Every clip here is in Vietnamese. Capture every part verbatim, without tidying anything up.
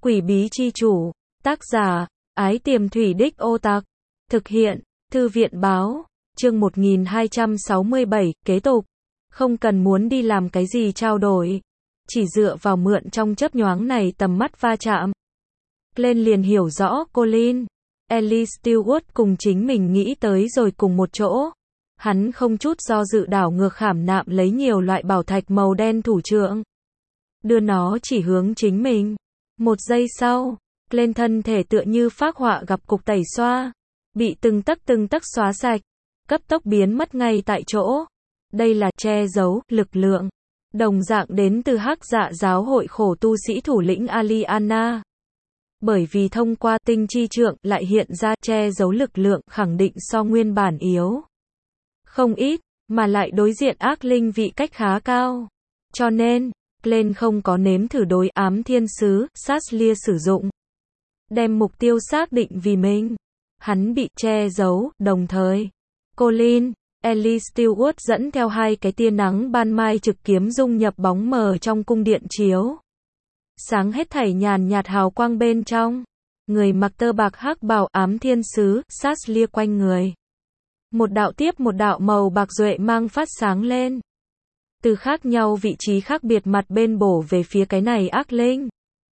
Quỷ bí chi chủ. Tác giả, Ái Tiềm Thủy Đích Ô Tặc. Thực hiện, Thư viện báo. Chương một nghìn hai trăm sáu mươi bảy, kế tục. Không cần muốn đi làm cái gì trao đổi. Chỉ dựa vào mượn trong chớp nhoáng này tầm mắt va chạm. Glenn liền hiểu rõ Colin, Ellie Stewart cùng chính mình nghĩ tới rồi cùng một chỗ. Hắn không chút do dự đảo ngược khảm nạm lấy nhiều loại bảo thạch màu đen thủ trượng. Đưa nó chỉ hướng chính mình. Một giây sau, Glenn thân thể tựa như phác họa gặp cục tẩy xoa. Bị từng tấc từng tấc xóa sạch. Cấp tốc biến mất ngay tại chỗ. Đây là che giấu, lực lượng. Đồng dạng đến từ Hắc Dạ giáo hội khổ tu sĩ thủ lĩnh Aliana. Bởi vì thông qua tinh chi trượng lại hiện ra che giấu lực lượng khẳng định so nguyên bản yếu. Không ít, mà lại đối diện ác linh vị cách khá cao. Cho nên, Glenn không có nếm thử đối ám thiên sứ, Saslia sử dụng. Đem mục tiêu xác định vì mình. Hắn bị che giấu, đồng thời. Colin, Ellie Stewart dẫn theo hai cái tia nắng ban mai trực kiếm dung nhập bóng mờ trong cung điện chiếu. Sáng hết thảy nhàn nhạt hào quang bên trong. Người mặc tơ bạc hắc bào ám thiên sứ, Saslia quanh người. Một đạo tiếp một đạo màu bạc duệ mang phát sáng lên. Từ khác nhau vị trí khác biệt mặt bên bổ về phía cái này ác linh.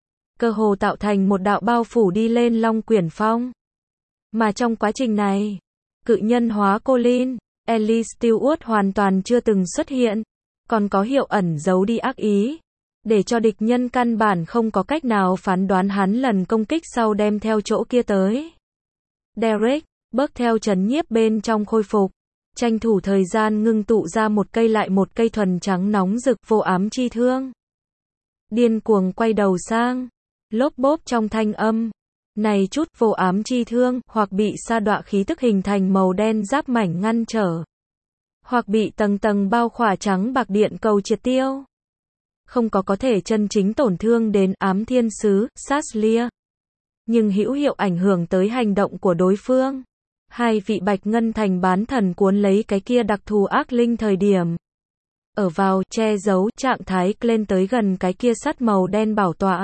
Cơ hồ tạo thành một đạo bao phủ đi lên Long Quyển Phong. Mà trong quá trình này, cự nhân hóa Colin, Ellie Stewart hoàn toàn chưa từng xuất hiện. Còn có hiệu ẩn giấu đi ác ý. Để cho địch nhân căn bản không có cách nào phán đoán hắn lần công kích sau đem theo chỗ kia tới. Derek, bước theo trấn nhiếp bên trong khôi phục. Tranh thủ thời gian ngưng tụ ra một cây lại một cây thuần trắng nóng rực vô ám chi thương. Điên cuồng quay đầu sang. Lốp bốp trong thanh âm. Này chút vô ám chi thương, hoặc bị sa đọa khí tức hình thành màu đen giáp mảnh ngăn trở. Hoặc bị tầng tầng bao khỏa trắng bạc điện cầu triệt tiêu. Không có có thể chân chính tổn thương đến ám thiên sứ, Saslia. Nhưng hữu hiệu ảnh hưởng tới hành động của đối phương. Hai vị bạch ngân thành bán thần cuốn lấy cái kia đặc thù ác linh thời điểm. Ở vào che giấu trạng thái lên tới gần cái kia sắt màu đen bảo tọa.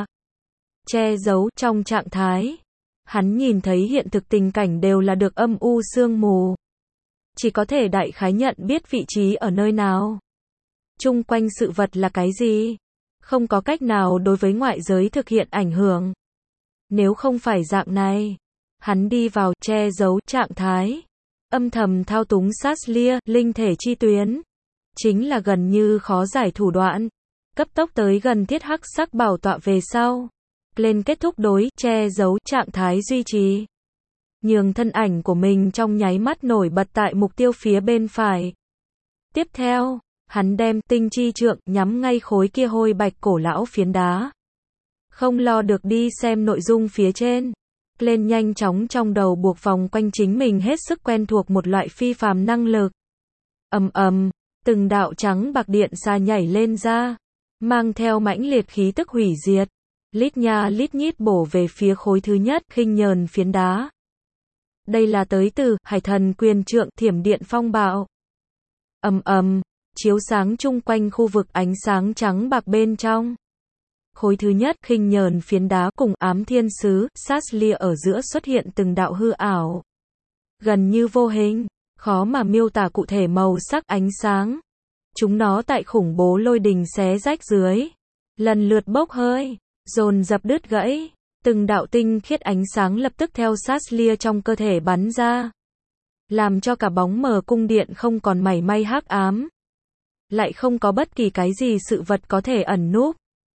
Che giấu trong trạng thái. Hắn nhìn thấy hiện thực tình cảnh đều là được âm u sương mù. Chỉ có thể đại khái nhận biết vị trí ở nơi nào. Chung quanh sự vật là cái gì? Không có cách nào đối với ngoại giới thực hiện ảnh hưởng. Nếu không phải dạng này, hắn đi vào che giấu trạng thái, âm thầm thao túng Saslia, linh thể chi tuyến, chính là gần như khó giải thủ đoạn. Cấp tốc tới gần thiết hắc sắc bảo tọa về sau, lên kết thúc đối che giấu trạng thái duy trì. Nhường thân ảnh của mình trong nháy mắt nổi bật tại mục tiêu phía bên phải. Tiếp theo, hắn đem tinh chi trượng nhắm ngay khối kia hôi bạch cổ lão phiến đá. Không lo được đi xem nội dung phía trên. Lên nhanh chóng trong đầu buộc vòng quanh chính mình hết sức quen thuộc một loại phi phàm năng lực. Ầm ầm, từng đạo trắng bạc điện xa nhảy lên ra, mang theo mãnh liệt khí tức hủy diệt, lít nha lít nhít bổ về phía khối thứ nhất khinh nhờn phiến đá. Đây là tới từ Hải Thần Quyền Trượng Thiểm Điện Phong Bạo. Ầm ầm, chiếu sáng chung quanh khu vực ánh sáng trắng bạc bên trong. Khối thứ nhất khinh nhờn phiến đá cùng ám thiên sứ, Saslia ở giữa xuất hiện từng đạo hư ảo. Gần như vô hình, khó mà miêu tả cụ thể màu sắc ánh sáng. Chúng nó tại khủng bố lôi đình xé rách dưới. Lần lượt bốc hơi, dồn dập đứt gãy. Từng đạo tinh khiết ánh sáng lập tức theo Saslia trong cơ thể bắn ra. Làm cho cả bóng mờ cung điện không còn mảy may hắc ám. Lại không có bất kỳ cái gì sự vật có thể ẩn núp.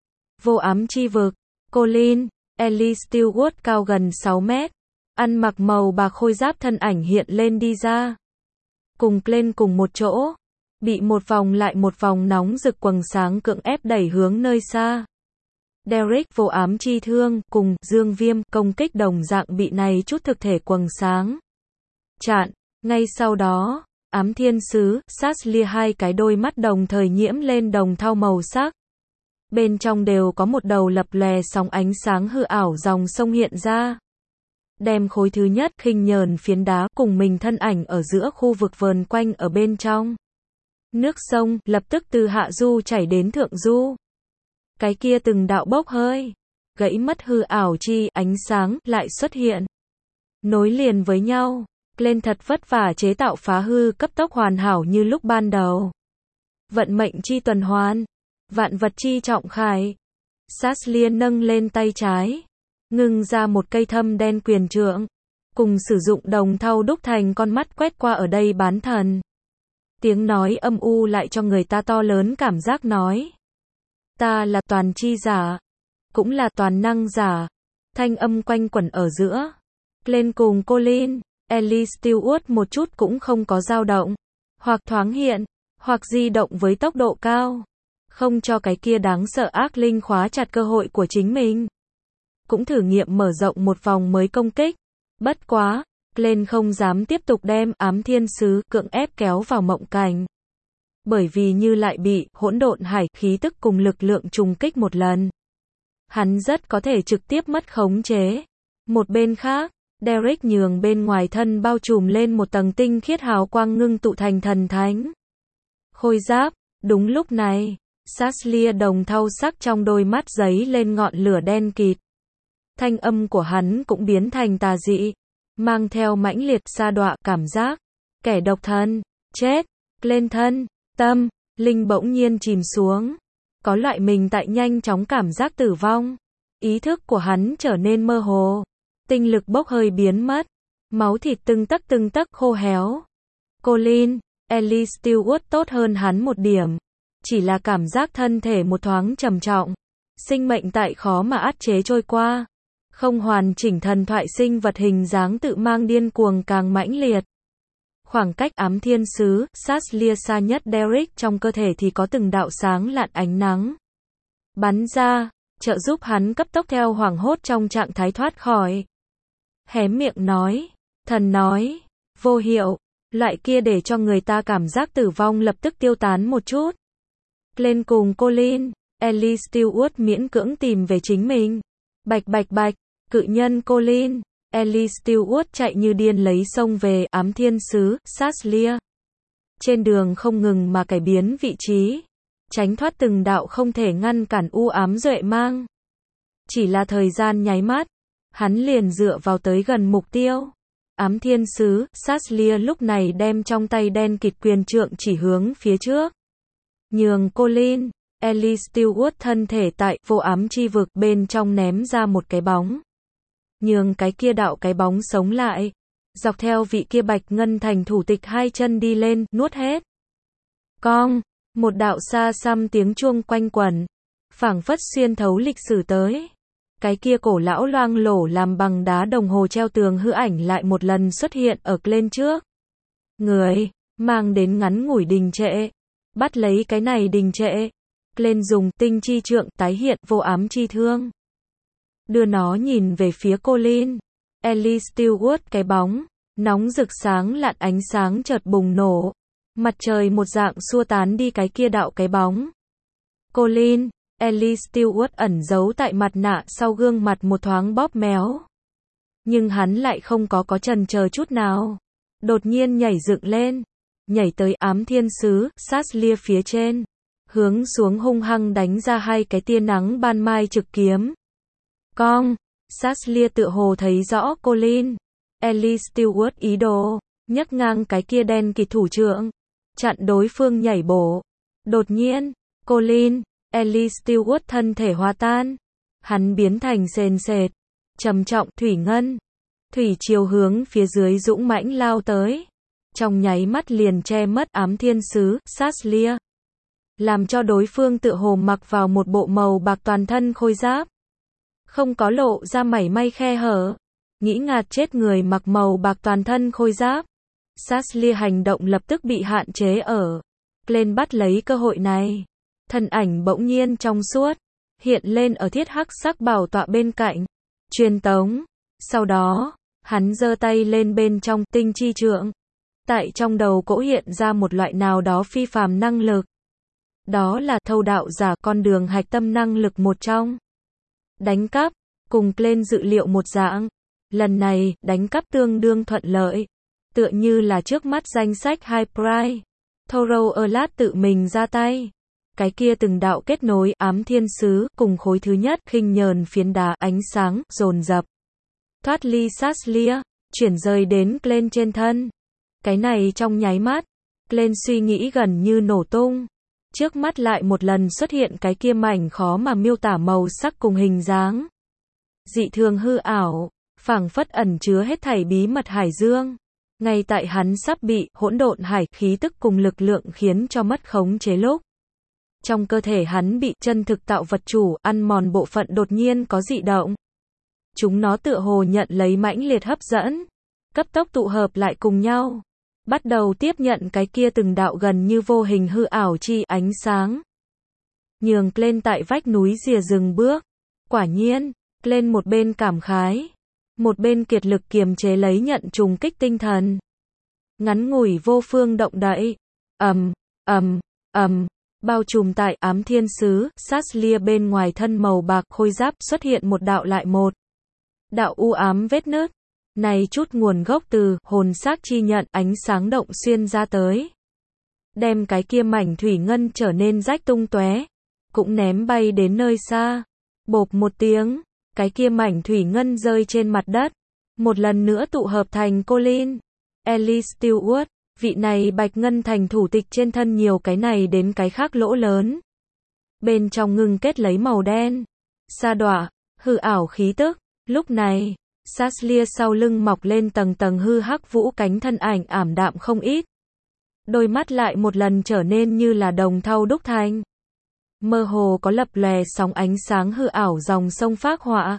Vô ám chi vực, Colin, Ellie Stewart cao gần sáu mét, ăn mặc màu bạc khôi giáp thân ảnh hiện lên đi ra. Cùng lên cùng một chỗ, bị một vòng lại một vòng nóng rực quầng sáng cưỡng ép đẩy hướng nơi xa. Derek vô ám chi thương cùng Dương Viêm công kích đồng dạng bị này chút thực thể quầng sáng chặn. Ngay sau đó, ám thiên sứ, Saslia hai cái đôi mắt đồng thời nhiễm lên đồng thau màu sắc. Bên trong đều có một đầu lập lòe sóng ánh sáng hư ảo dòng sông hiện ra. Đem khối thứ nhất khinh nhờn phiến đá cùng mình thân ảnh ở giữa khu vực vờn quanh ở bên trong. Nước sông lập tức từ hạ du chảy đến thượng du. Cái kia từng đạo bốc hơi, gãy mất hư ảo chi ánh sáng lại xuất hiện. Nối liền với nhau, Glenn thật vất vả chế tạo phá hư cấp tốc hoàn hảo như lúc ban đầu. Vận mệnh chi tuần hoàn, vạn vật chi trọng khải. Saslia nâng lên tay trái, ngưng ra một cây thâm đen quyền trượng, cùng sử dụng đồng thau đúc thành con mắt quét qua ở đây bán thần. Tiếng nói âm u lại cho người ta to lớn cảm giác nói. Ta là toàn chi giả, cũng là toàn năng giả. Thanh âm quanh quẩn ở giữa. Glenn cùng Colin, Ellie Stewart một chút cũng không có dao động, hoặc thoáng hiện, hoặc di động với tốc độ cao, không cho cái kia đáng sợ ác linh khóa chặt cơ hội của chính mình. Cũng thử nghiệm mở rộng một vòng mới công kích. Bất quá, Glenn không dám tiếp tục đem ám thiên sứ cưỡng ép kéo vào mộng cảnh. Bởi vì như lại bị hỗn độn hải khí tức cùng lực lượng trùng kích một lần. Hắn rất có thể trực tiếp mất khống chế. Một bên khác, Derek nhường bên ngoài thân bao trùm lên một tầng tinh khiết hào quang ngưng tụ thành thần thánh khôi giáp. Đúng lúc này, Saslia đồng thau sắc trong đôi mắt giấy lên ngọn lửa đen kịt. Thanh âm của hắn cũng biến thành tà dị, mang theo mãnh liệt sa đọa cảm giác. Kẻ độc thân, chết, lên thân, tâm, linh bỗng nhiên chìm xuống. Có loại mình tại nhanh chóng cảm giác tử vong. Ý thức của hắn trở nên mơ hồ. Tinh lực bốc hơi biến mất. Máu thịt từng tấc từng tấc khô héo. Colin, Ellie Stewart tốt hơn hắn một điểm. Chỉ là cảm giác thân thể một thoáng trầm trọng. Sinh mệnh tại khó mà át chế trôi qua. Không hoàn chỉnh thần thoại sinh vật hình dáng tự mang điên cuồng càng mãnh liệt. Khoảng cách ám thiên sứ, Saslia xa nhất Derek trong cơ thể thì có từng đạo sáng lạn ánh nắng. Bắn ra, trợ giúp hắn cấp tốc theo hoảng hốt trong trạng thái thoát khỏi. Hé miệng nói, thần nói, vô hiệu, loại kia để cho người ta cảm giác tử vong lập tức tiêu tán một chút. Lên cùng Colin, Ellie Stewart miễn cưỡng tìm về chính mình. Bạch bạch bạch, cự nhân Colin, Ellie Stewart chạy như điên lấy sông về ám thiên sứ, Saslia. Trên đường không ngừng mà cải biến vị trí, tránh thoát từng đạo không thể ngăn cản u ám duệ mang. Chỉ là thời gian nháy mắt, hắn liền dựa vào tới gần mục tiêu. Ám thiên sứ, Saslia lúc này đem trong tay đen kịt quyền trượng chỉ hướng phía trước. Nhường Colin, Ellie Stewart thân thể tại vô ám chi vực bên trong ném ra một cái bóng. Nhường cái kia đạo cái bóng sống lại. Dọc theo vị kia bạch ngân thành thủ tịch hai chân đi lên, nuốt hết. Cong, một đạo xa xăm tiếng chuông quanh quẩn. Phảng phất xuyên thấu lịch sử tới. Cái kia cổ lão loang lổ làm bằng đá đồng hồ treo tường hư ảnh lại một lần xuất hiện ở lên trước. Người, mang đến ngắn ngủi đình trệ. Bắt lấy cái này đình trệ. Lên dùng tinh chi trượng tái hiện vô ám chi thương. Đưa nó nhìn về phía Colin. Ellie Stewart cái bóng. Nóng rực sáng lạn ánh sáng chợt bùng nổ. Mặt trời một dạng xua tán đi cái kia đạo cái bóng. Colin, Ellie Stewart ẩn giấu tại mặt nạ sau gương mặt một thoáng bóp méo. Nhưng hắn lại không có có chần chờ chút nào. Đột nhiên nhảy dựng lên. Nhảy tới ám thiên sứ, Saslia phía trên. Hướng xuống hung hăng đánh ra hai cái tia nắng ban mai trực kiếm. Cong, Saslia tựa hồ thấy rõ Colin. Ellie Stewart ý đồ, nhấc ngang cái kia đen kịt thủ trượng. Chặn đối phương nhảy bổ. Đột nhiên, Colin, Ellie Stewart thân thể hòa tan. Hắn biến thành sền sệt. Trầm trọng thủy ngân. Thủy chiều hướng phía dưới dũng mãnh lao tới. Trong nháy mắt liền che mất ám thiên sứ, Saslia. Làm cho đối phương tựa hồ mặc vào một bộ màu bạc toàn thân khôi giáp. Không có lộ ra mảy may khe hở. Nghĩ ngạt chết người mặc màu bạc toàn thân khôi giáp. Saslia hành động lập tức bị hạn chế ở. Lên bắt lấy cơ hội này. Thân ảnh bỗng nhiên trong suốt. Hiện lên ở thiết hắc sắc bảo tọa bên cạnh. Truyền tống. Sau đó, hắn giơ tay lên bên trong tinh chi trượng. Tại trong đầu cỗ hiện ra một loại nào đó phi phàm năng lực. Đó là thâu đạo giả con đường hạch tâm năng lực một trong. Đánh cắp, cùng lên dự liệu một dạng. Lần này, đánh cắp tương đương thuận lợi. Tựa như là trước mắt danh sách High Price. Thorough Erlat tự mình ra tay. cái kia từng đạo kết nối ám thiên sứ cùng khối thứ nhất khinh nhờn phiến đá ánh sáng dồn dập thoát ly Saslia, chuyển rời đến Glenn trên thân. Cái này trong nháy mắt, Glenn suy nghĩ gần như nổ tung. Trước mắt lại một lần xuất hiện cái kia mảnh khó mà miêu tả màu sắc cùng hình dáng. Dị thường hư ảo, phảng phất ẩn chứa hết thảy bí mật hải dương. Ngay tại hắn sắp bị hỗn độn hải khí tức cùng lực lượng khiến cho mất khống chế lúc. Trong cơ thể hắn bị chân thực tạo vật chủ ăn mòn bộ phận đột nhiên có dị động. Chúng nó tựa hồ nhận lấy mãnh liệt hấp dẫn, cấp tốc tụ hợp lại cùng nhau, bắt đầu tiếp nhận cái kia từng đạo gần như vô hình hư ảo chi ánh sáng. Nhường lên tại vách núi rìa rừng bước. Quả nhiên, lên một bên cảm khái, một bên kiệt lực kiềm chế lấy nhận trùng kích tinh thần. Ngắn ngủi vô phương động đậy, ầm, ầm, ầm, bao trùm tại ám thiên sứ, Saslia bên ngoài thân màu bạc khôi giáp xuất hiện một đạo lại một. Đạo u ám vết nứt, này chút nguồn gốc từ hồn xác chi nhận ánh sáng động xuyên ra tới. Đem cái kia mảnh thủy ngân trở nên rách tung tóe, cũng ném bay đến nơi xa. Bộp một tiếng, cái kia mảnh thủy ngân rơi trên mặt đất. Một lần nữa tụ hợp thành Colin. Ellie Stewart, vị này bạch ngân thành thủ tịch trên thân nhiều cái này đến cái khác lỗ lớn. Bên trong ngưng kết lấy màu đen. Sa đọa, hư ảo khí tức. Lúc này, Saslia sau lưng mọc lên tầng tầng hư hắc vũ cánh thân ảnh ảm đạm không ít. Đôi mắt lại một lần trở nên như là đồng thau đúc thành. Mơ hồ có lập lòe sóng ánh sáng hư ảo dòng sông phác họa.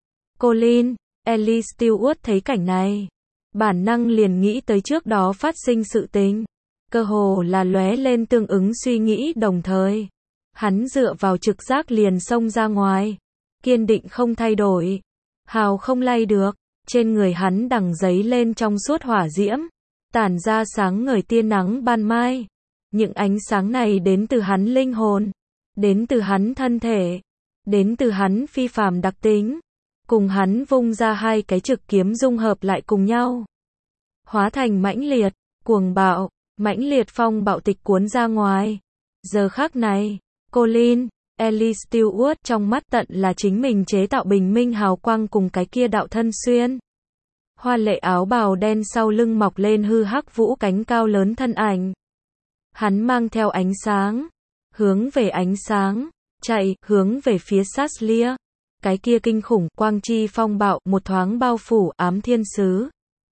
Colin, Ellie Stewart thấy cảnh này. Bản năng liền nghĩ tới trước đó phát sinh sự tình. Cơ hồ là lóe lên tương ứng suy nghĩ đồng thời. Hắn dựa vào trực giác liền xông ra ngoài. Kiên định không thay đổi. Hào không lay được. Trên người hắn đằng giấy lên trong suốt hỏa diễm. Tản ra sáng ngời tia nắng ban mai. Những ánh sáng này đến từ hắn linh hồn. Đến từ hắn thân thể. Đến từ hắn phi phàm đặc tính. Cùng hắn vung ra hai cái trực kiếm dung hợp lại cùng nhau. Hóa thành mãnh liệt, cuồng bạo, mãnh liệt phong bạo tịch cuốn ra ngoài. Giờ khắc này, Colin, Ellie Stewart trong mắt tận là chính mình chế tạo bình minh hào quang cùng cái kia đạo thân xuyên. Hoa lệ áo bào đen sau lưng mọc lên hư hắc vũ cánh cao lớn thân ảnh. Hắn mang theo ánh sáng, hướng về ánh sáng, chạy, hướng về phía Saslia. Cái kia kinh khủng quang chi phong bạo một thoáng bao phủ ám thiên sứ.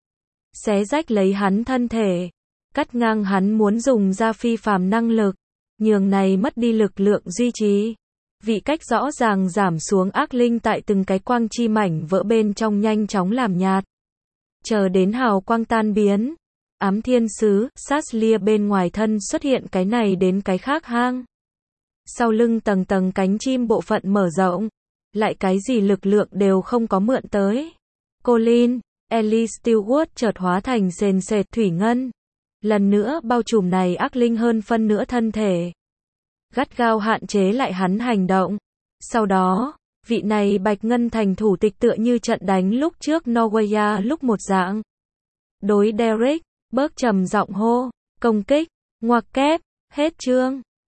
Xé rách lấy hắn thân thể, cắt ngang hắn muốn dùng ra phi phàm năng lực, nhường này mất đi lực lượng duy trì. Vị cách rõ ràng giảm xuống ác linh tại từng cái quang chi mảnh vỡ bên trong nhanh chóng làm nhạt. Chờ đến hào quang tan biến, ám thiên sứ, Saslia bên ngoài thân xuất hiện cái này đến cái khác hang. Sau lưng tầng tầng cánh chim bộ phận mở rộng, lại cái gì lực lượng đều không có mượn tới. Colin, Ellie Stewart chợt hóa thành sền sệt thủy ngân. Lần nữa bao trùm này ác linh hơn phân nửa thân thể. Gắt gao hạn chế lại hắn hành động. Sau đó, vị này bạch ngân thành thủ tịch tựa như trận đánh lúc trước Norwaya lúc một dạng. Đối Derek, bớt trầm giọng hô, công kích, ngoặc kép, hết chương.